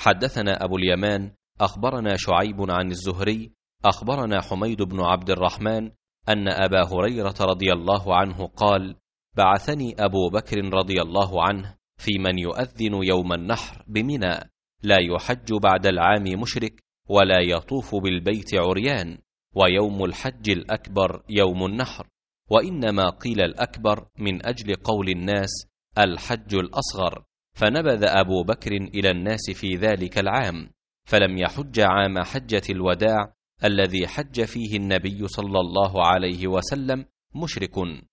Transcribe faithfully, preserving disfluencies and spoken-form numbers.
حدثنا أبو اليمان أخبرنا شعيب عن الزهري أخبرنا حميد بن عبد الرحمن أن أبا هريرة رضي الله عنه قال: بعثني أبو بكر رضي الله عنه في من يؤذن يوم النحر بمنى، لا يحج بعد العام مشرك ولا يطوف بالبيت عريان، ويوم الحج الأكبر يوم النحر، وإنما قيل الأكبر من أجل قول الناس الحج الأصغر، فنبذ أبو بكر إلى الناس في ذلك العام، فلم يحج عام حجة الوداع الذي حج فيه النبي صلى الله عليه وسلم مشرك.